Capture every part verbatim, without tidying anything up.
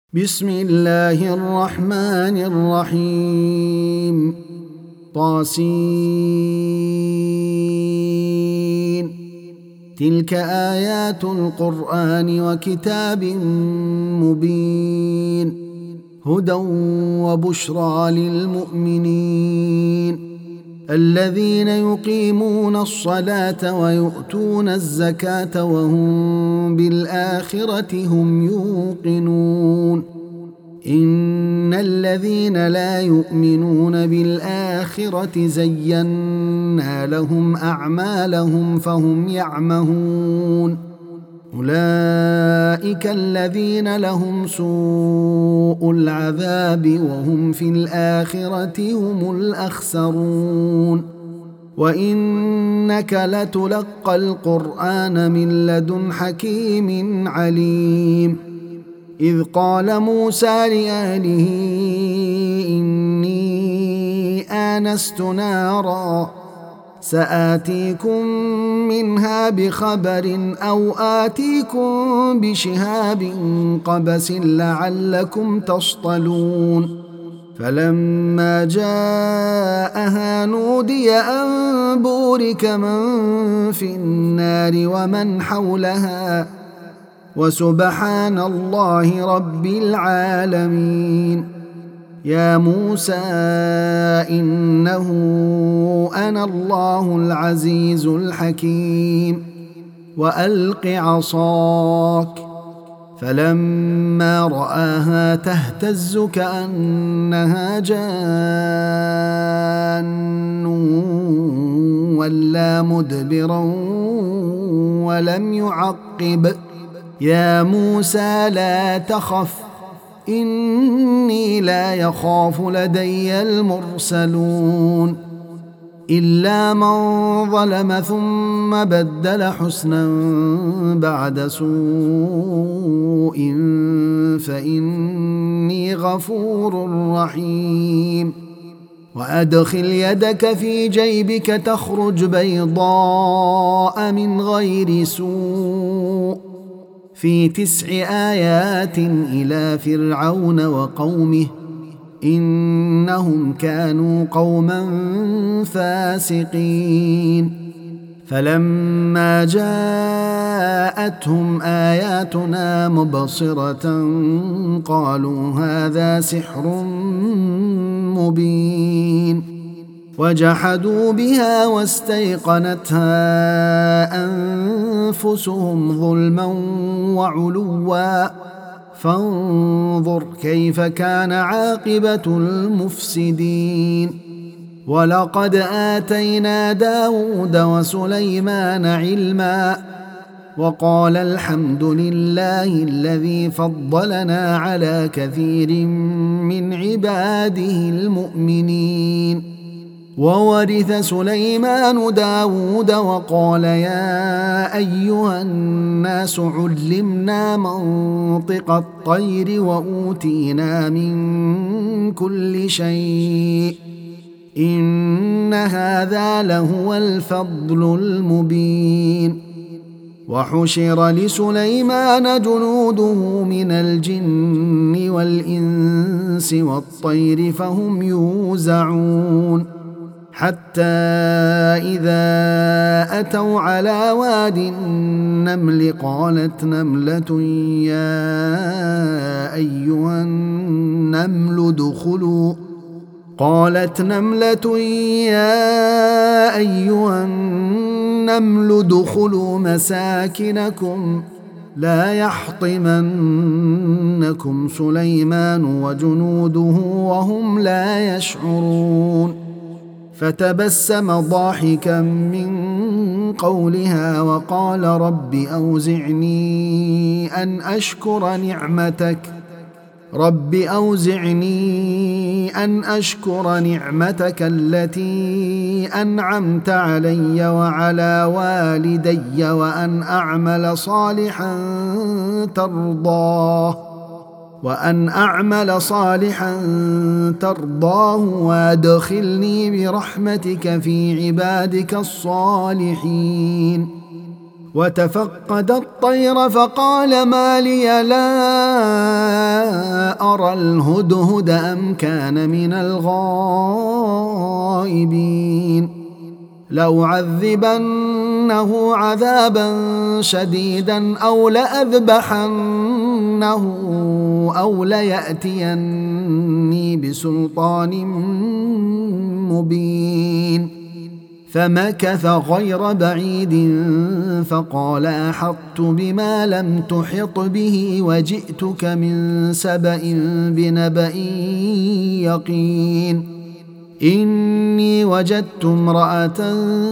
بسم الله الرحمن الرحيم طاسين تلك آيات القرآن وكتاب مبين هدى وبشرى للمؤمنين الذين يقيمون الصلاة ويؤتون الزكاة وهم بالآخرة هم يوقنون إن الذين لا يؤمنون بالآخرة زينا لهم أعمالهم فهم يعمهون أولئك الذين لهم سوء العذاب وهم في الآخرة هم الأخسرون وإنك لتلقى القرآن من لدن حكيم عليم إذ قال موسى لأهله إني آنست نارا سآتيكم منها بخبر أو آتيكم بشهاب قبس لعلكم تصطلون فلما جاءها نودي أن بورك من في النار ومن حولها وسبحان الله رب العالمين يا موسى إنه أنا الله العزيز الحكيم وألق عصاك فلما رآها تهتز كأنها جان ولا مدبرا ولم يعقب يا موسى لا تخف إني لا يخاف لدي المرسلون إلا من ظلم ثم بدل حسنا بعد سوء فإني غفور رحيم وأدخل يدك في جيبك تخرج بيضاء من غير سوء في تسع آيات إلى فرعون وقومه إنهم كانوا قوما فاسقين فلما جاءتهم آياتنا مبصرة قالوا هذا سحر مبين وجحدوا بها واستيقنتها أنفسهم ظلما وعلوا فانظر كيف كان عاقبة المفسدين ولقد آتينا داود وسليمان علما وقال الحمد لله الذي فضلنا على كثير من عباده المؤمنين وورث سليمان داود وقال يا أيها الناس علمنا منطق الطير وأوتينا من كل شيء إن هذا لهو الفضل المبين وحشر لسليمان جنوده من الجن والإنس والطير فهم يوزعون حتى إذا أتوا على واد النمل قالت نملة يا أيها النمل ادخلوا قالت نملة يا أيها النمل ادخلوا مساكنكم لا يحطمنكم سليمان وجنوده وهم لا يشعرون فتبسم ضاحكا من قولها وقال رب أوزعني أن أشكر نعمتك رب أوزعني أن أشكر نعمتك التي أنعمت علي وعلى والدي وأن أعمل صالحا ترضاه وأن أعمل صالحا ترضاه وادخلني برحمتك في عبادك الصالحين وتفقد الطير فقال ما لي لا أرى الهدهد أم كان من الغائبين لأعذبنه عذابا شديدا أو لأذبحنه أو ليأتيني بسلطان مبين فمكث غير بعيد فقال أحطت بما لم تحط به وجئتك من سبأ بنبأ يقين إني وجدت امرأة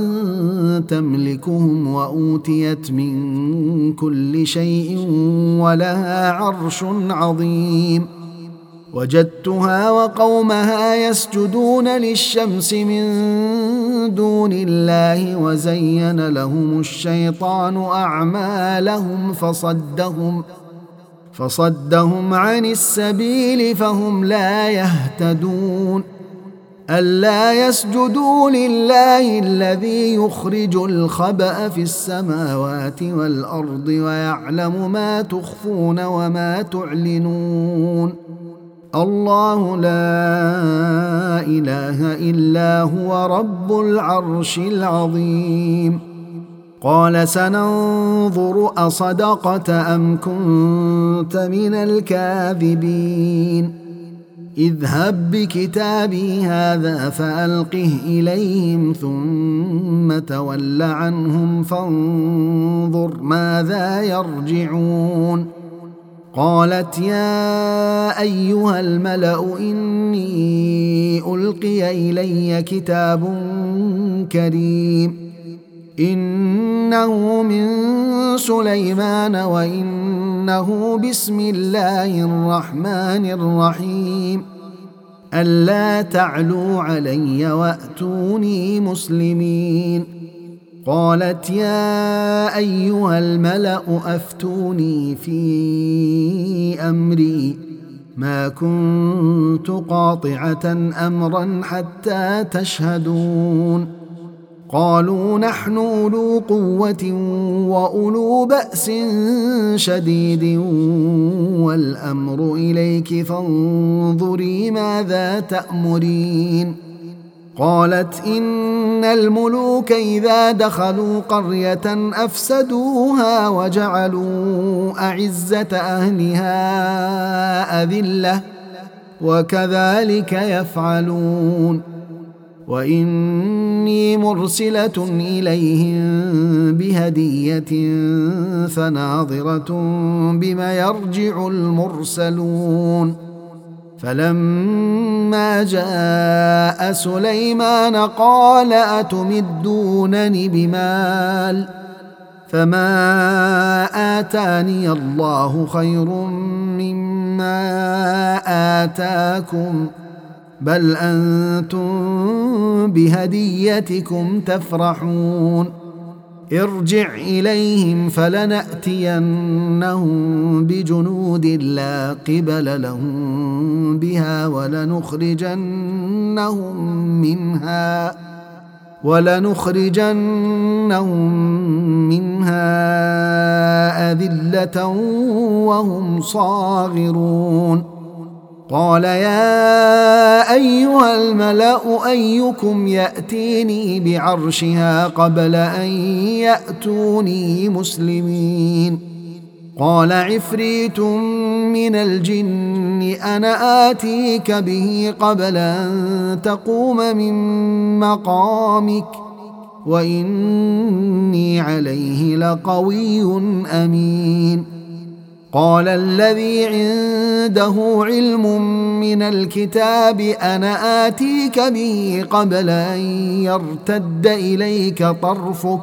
تملكهم وأوتيت من كل شيء ولها عرش عظيم وجدتها وقومها يسجدون للشمس من دون الله وزين لهم الشيطان أعمالهم فصدهم فصدهم عن السبيل فهم لا يهتدون ألا يسجدوا لله الذي يخرج الخبأ في السماوات والأرض ويعلم ما تخفون وما تعلنون الله لا إله إلا هو رب العرش العظيم قال سننظر أصدقت أم كنت من الكاذبين اذهب بكتابي هذا فألقه إليهم ثم تول عنهم فانظر ماذا يرجعون قالت يا أيها الملأ إني ألقي إلي كتاب كريم إنه من سليمان وإنه بسم الله الرحمن الرحيم ألا تعلوا علي وأتوني مسلمين قالت يا أيها الملأ أفتوني في أمري ما كنت قاطعة أمرا حتى تشهدون قالوا نحن أولو قوة وأولو بأس شديد والأمر إليك فانظري ماذا تأمرين قالت إن الملوك إذا دخلوا قرية أفسدوها وجعلوا أعزة أهلها أذلة وكذلك يفعلون وإني مرسلة إليهم بهدية فناظرة بما يرجع المرسلون فلما جاء سليمان قال أتمدونني بمال فما آتاني الله خير مما آتاكم بل أنتم بهديتكم تفرحون ارجع إليهم فلنأتينهم بجنود لا قبل لهم بها ولنخرجنهم منها ولنخرجنهم منها أذلة وهم صاغرون قال يا أيها الملأ أيكم يأتيني بعرشها قبل أن يأتوني مسلمين قال عفريت من الجن أنا آتيك به قبل أن تقوم من مقامك وإني عليه لقوي أمين قال الذي عنده علم من الكتاب أنا آتيك به قبل أن يرتد إليك طرفك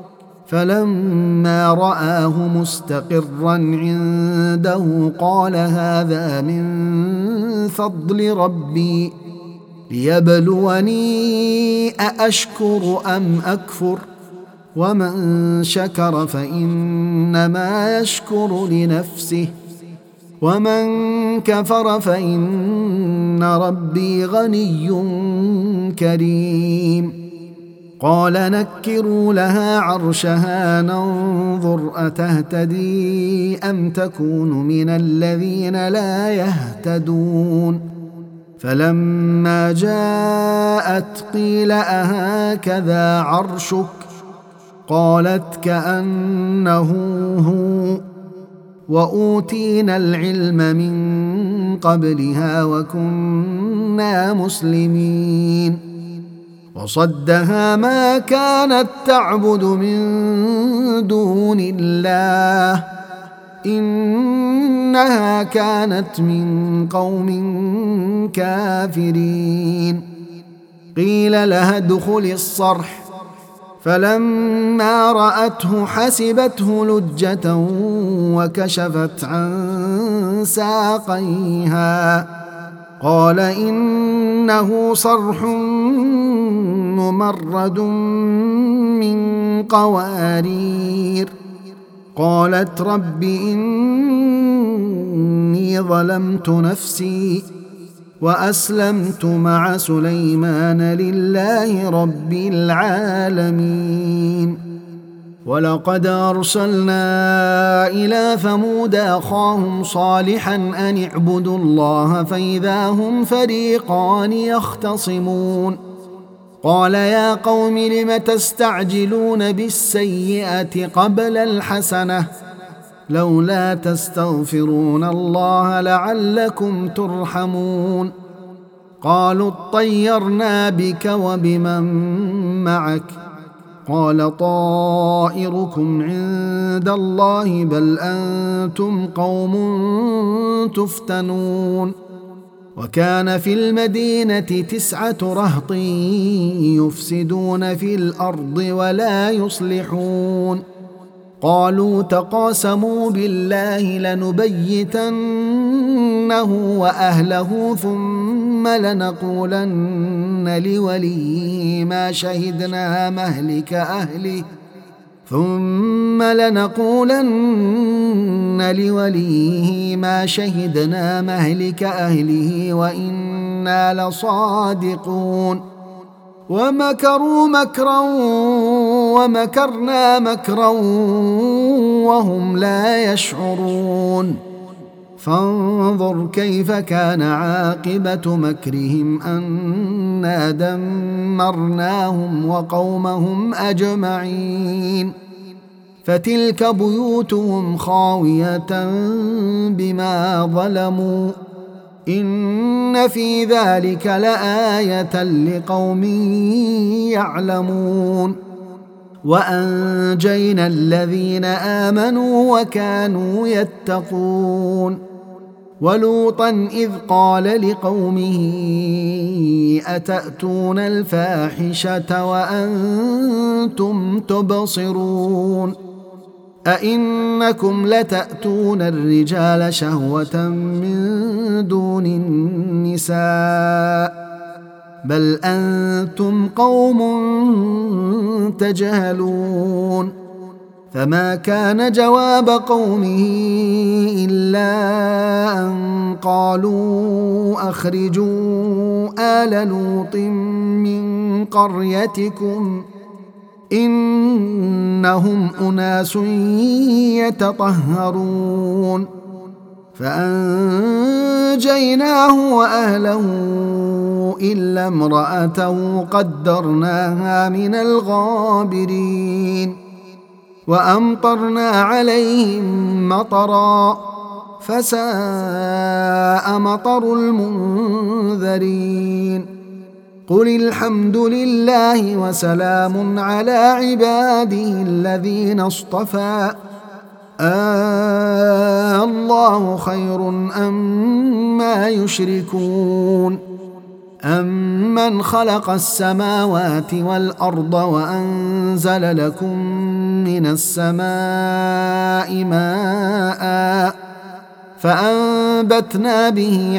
فلما رآه مستقرا عنده قال هذا من فضل ربي ليبلوني أأشكر أم أكفر ومن شكر فإنما يشكر لنفسه ومن كفر فإن ربي غني كريم قال نكروا لها عرشها ننظر أتهتدي أم تكون من الذين لا يهتدون فلما جاءت قيل أهكذا عرشك قالت كأنه هو وأوتينا العلم من قبلها وكنا مسلمين وصدها ما كانت تعبد من دون الله إنها كانت من قوم كافرين قيل لها ادخل الصرح فلما رأته حسبته لجة وكشفت عن ساقيها قال إنه صرح ممرد من قوارير قالت رب إني ظلمت نفسي وأسلمت مع سليمان لله رب العالمين ولقد أرسلنا إلى ثمود أخاهم صالحا أن اعبدوا الله فإذا هم فريقان يختصمون قال يا قوم لم تستعجلون بالسيئة قبل الحسنة لولا تستغفرون الله لعلكم ترحمون قالوا اطيرنا بك وبمن معك قال طائركم عند الله بل أنتم قوم تفتنون وكان في المدينة تسعة رهط يفسدون في الأرض ولا يصلحون قالوا تقاسموا بالله لنبيتنه وأهله ثم لنقولن لوليه ما شهدنا مهلك أهله ثم لنقولن لوليه ما شهدنا مهلك أهله وإنا لصادقون ومكروا مكرا ومكرنا مكرا وهم لا يشعرون فانظر كيف كان عاقبة مكرهم أنا دمرناهم وقومهم أجمعين فتلك بيوتهم خاوية بما ظلموا إن في ذلك لآية لقوم يعلمون وأنجينا الذين آمنوا وكانوا يتقون ولوطا إذ قال لقومه أتأتون الفاحشة وأنتم تبصرون أئنكم لتأتون الرجال شهوة من دون النساء بل أنتم قوم تجهلون فما كان جواب قومه إلا أن قالوا أخرجوا آل لوط من قريتكم إنهم أناس يتطهرون فأنجيناه وأهله إلا امرأته قدرناها من الغابرين وأمطرنا عليهم مطرا فساء مطر المنذرين قل الحمد لله وسلام على عباده الذين اصطفى آه الله خير أما يشركون أمن خلق السماوات والأرض وأنزل لكم من السماء ماء فأنبتنا به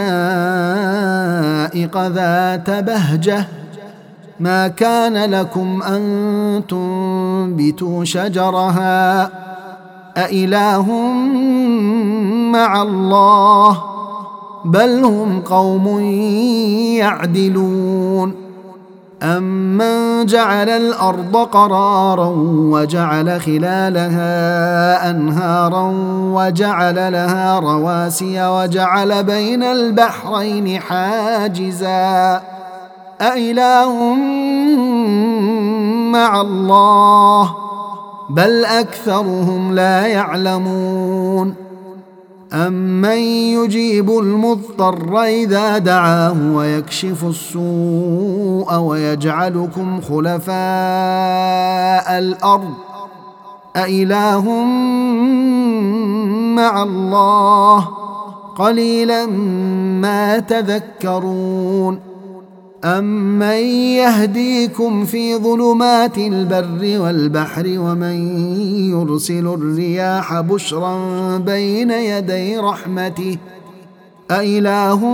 حدائق ذات بهجة ما كان لكم أن تنبتوا شجرها أإله مع الله بل هم قوم يعدلون أَمَّنْ جَعَلَ الْأَرْضَ قَرَارًا وَجَعَلَ خِلَالَهَا أَنْهَارًا وَجَعَلَ لَهَا رَوَاسِيَ وَجَعَلَ بَيْنَ الْبَحْرَيْنِ حَاجِزًا أَإِلَٰهٌ مَّعَ اللَّهِ ۚ بَلْ أَكْثَرُهُمْ لَا يَعْلَمُونَ أَمَّن يُجِيبُ الْمُضْطَرَّ إِذَا دَعَاهُ وَيَكْشِفُ السُّوءَ وَيَجْعَلُكُمْ خُلَفَاءَ الْأَرْضِ أَإِلَٰهٌ مَّعَ اللَّهِ ۚ قَلِيلًا مَّا تَذَكَّرُونَ أَمَّن يَهْدِيكُمْ فِي ظُلُمَاتِ الْبَرِّ وَالْبَحْرِ وَمَن يُرْسِلُ الرِّيَاحَ بُشْرًا بَيْنَ يَدَيْ رَحْمَتِهِ أَإِلَٰهٌ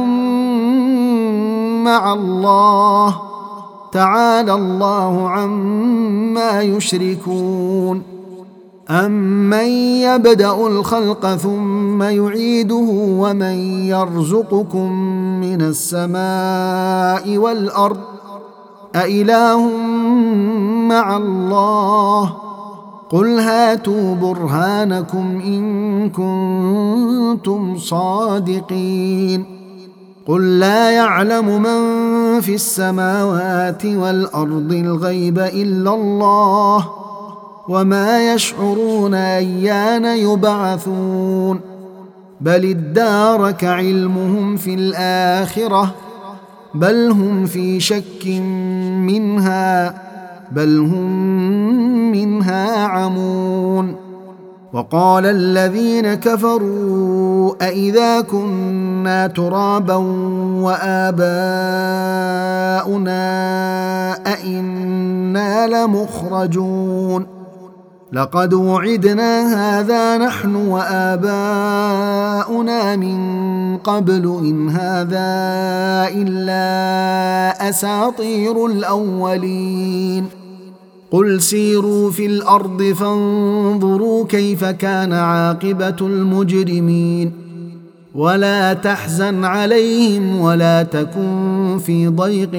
مَّعَ اللَّهِ ۚ تَعَالَى اللَّهُ عَمَّا يُشْرِكُونَ أَمَّن يَبْدَأُ الْخَلْقَ ثُمَّ يُعِيدُهُ وَمَن يَرْزُقُكُم مِّنَ السَّمَاءِ وَالْأَرْضِ أَإِلَٰهٌ مَّعَ اللَّهِ ۚ قُلْ هَاتُوا بُرْهَانَكُمْ إِن كُنتُمْ صَادِقِينَ قُل لَّا يَعْلَمُ مَن فِي السَّمَاوَاتِ وَالْأَرْضِ الْغَيْبَ إِلَّا اللَّهُ وَمَا يَشْعُرُونَ أَيَّانَ يُبْعَثُونَ بَلِ ادَّارَكَ عِلْمُهُمْ فِي الْآخِرَةِ بَلْ هُمْ فِي شَكٍّ مِّنْهَا بَلْ هُمْ مِنْهَا عَمُونَ وَقَالَ الَّذِينَ كَفَرُوا أَإِذَا كُنَّا تُرَابًا وَآبَاؤُنَا أَإِنَّا لَمُخْرَجُونَ لَقَدْ وُعِدْنَا هَٰذَا نَحْنُ وَآبَاؤُنَا مِن قَبْلُ إِنْ هَٰذَا إِلَّا أَسَاطِيرُ الْأَوَّلِينَ قُلْ سِيرُوا فِي الْأَرْضِ فَانظُرُوا كَيْفَ كَانَ عَاقِبَةُ الْمُجْرِمِينَ وَلَا تَحْزَنْ عَلَيْهِمْ وَلَا تَكُن فِي ضَيْقٍ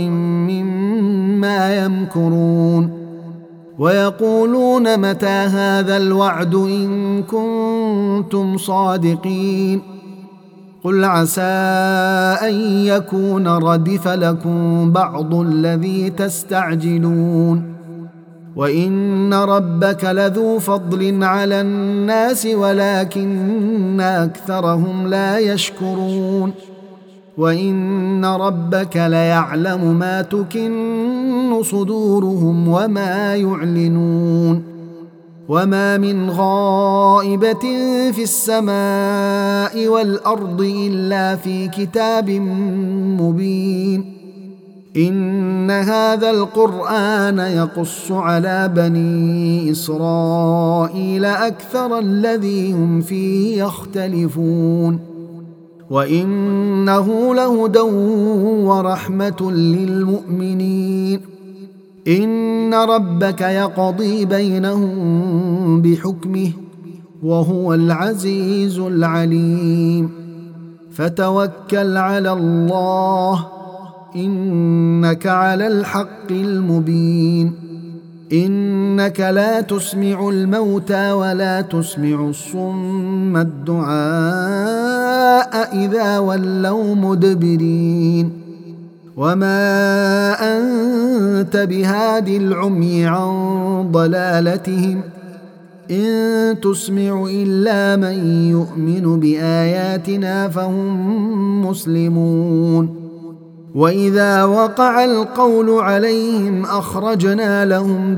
مِّمَّا يَمْكُرُونَ وَيَقُولُونَ مَتَىٰ هَٰذَا الْوَعْدُ إِن كُنتُمْ صَادِقِينَ قُلْ عَسَىٰ أَن يَكُونَ رَدِفَ لَكُم بَعْضُ الَّذِي تَسْتَعْجِلُونَ وَإِنَّ رَبَّكَ لَذُو فَضْلٍ عَلَى النَّاسِ وَلَٰكِنَّ أَكْثَرَهُمْ لَا يَشْكُرُونَ وَإِنَّ رَبَّكَ لَيَعْلَمُ مَا تُكِنُّ صُدُورُهُمْ وَمَا يُعْلِنُونَ وَمَا مِنْ غَائِبَةٍ فِي السَّمَاءِ وَالْأَرْضِ إِلَّا فِي كِتَابٍ مُّبِينٍ إِنَّ هَٰذَا الْقُرْآنَ يَقُصُّ عَلَىٰ بَنِي إِسْرَائِيلَ أَكْثَرَ الَّذِي هُمْ فِيهِ يَخْتَلِفُونَ وَإِنَّهُ لَهُدًى وَرَحْمَةٌ لِّلْمُؤْمِنِينَ إِنَّ رَبَّكَ يَقْضِي بَيْنَهُم بِحُكْمِهِ وَهُوَ الْعَزِيزُ الْعَلِيمُ فَتَوَكَّلْ عَلَى اللَّهِ إِنَّكَ عَلَى الْحَقِّ الْمُبِينِ إِنَّكَ لَا تُسْمِعُ الْمَوْتَىٰ وَلَا تُسْمِعُ الصُّمَّ الدُّعَاءَ إِذَا وَلَّوْا مُدْبِرِينَ وَمَا أَنتَ بِهَادِ الْعُمْيِ عَن ضَلَالَتِهِمْ إِن تُسْمِعُ إِلَّا مَن يُؤْمِنُ بِآيَاتِنَا فَهُم مُّسْلِمُونَ وَإِذَا وَقَعَ الْقَوْلُ عَلَيْهِمْ أَخْرَجْنَا لَهُمْ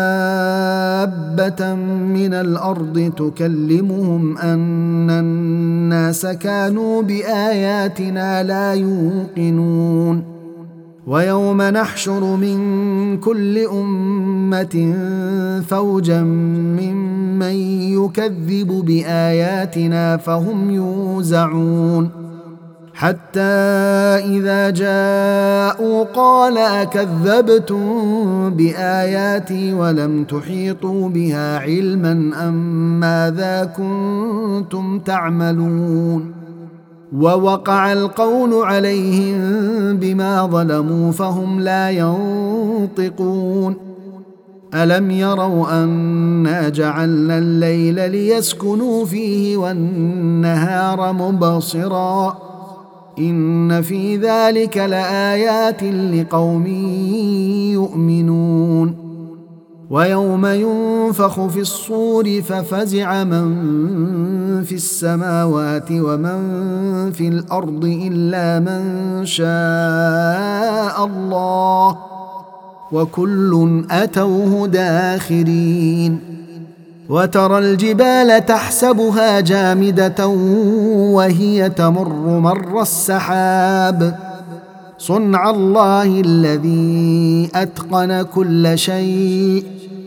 دَابَّةً مِّنَ الْأَرْضِ تُكَلِّمُهُمْ أَنَّ النَّاسَ كَانُوا بِآيَاتِنَا لَا يُوقِنُونَ وَيَوْمَ نَحْشُرُ مِن كُلِّ أُمَّةٍ فَوْجًا مِّمَّن يُكَذِّبُ بِآيَاتِنَا فَهُمْ يُوزَعُونَ حَتَّىٰ إِذَا جَاءُوا قَالَ أَكَذَّبْتُم بِآيَاتِي وَلَمْ تُحِيطُوا بِهَا عِلْمًا أَم مَّاذَا كُنتُمْ تَعْمَلُونَ ووقع القول عليهم بما ظلموا فهم لا ينطقون ألم يروا أنا جعلنا الليل ليسكنوا فيه والنهار مبصرا إن في ذلك لآيات لقوم يؤمنون ويوم ينفخ في الصور ففزع من في السماوات ومن في الأرض إلا من شاء الله وكل أتوه داخرين وترى الجبال تحسبها جامدة وهي تمر مر السحاب صنع الله الذي أتقن كل شيء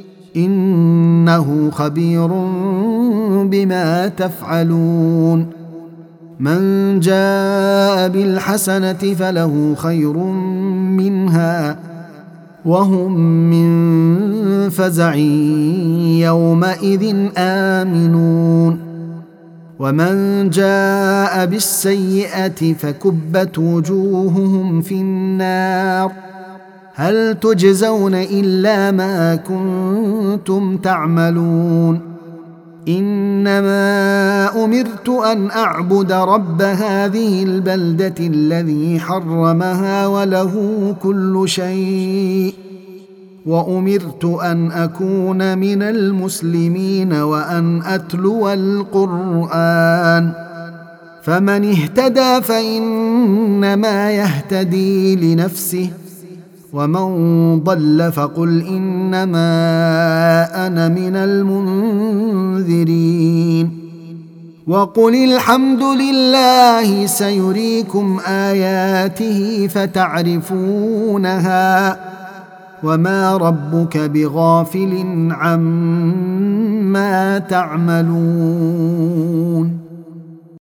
إنه خبير بما تفعلون من جاء بالحسنة فله خير منها وهم من فزع يومئذ آمنون ومن جاء بالسيئة فكبت وجوههم في النار هل تجزون إلا ما كنتم تعملون إنما أمرت أن أعبد رب هذه البلدة الذي حرمها وله كل شيء وأمرت أن أكون من المسلمين وأن أتلو القرآن فمن اهتدى فإنما يهتدي لنفسه ومن ضل فقل إنما أنا من المنذرين وقل الحمد لله سيريكم آياته فتعرفونها وما ربك بغافل عما تعملون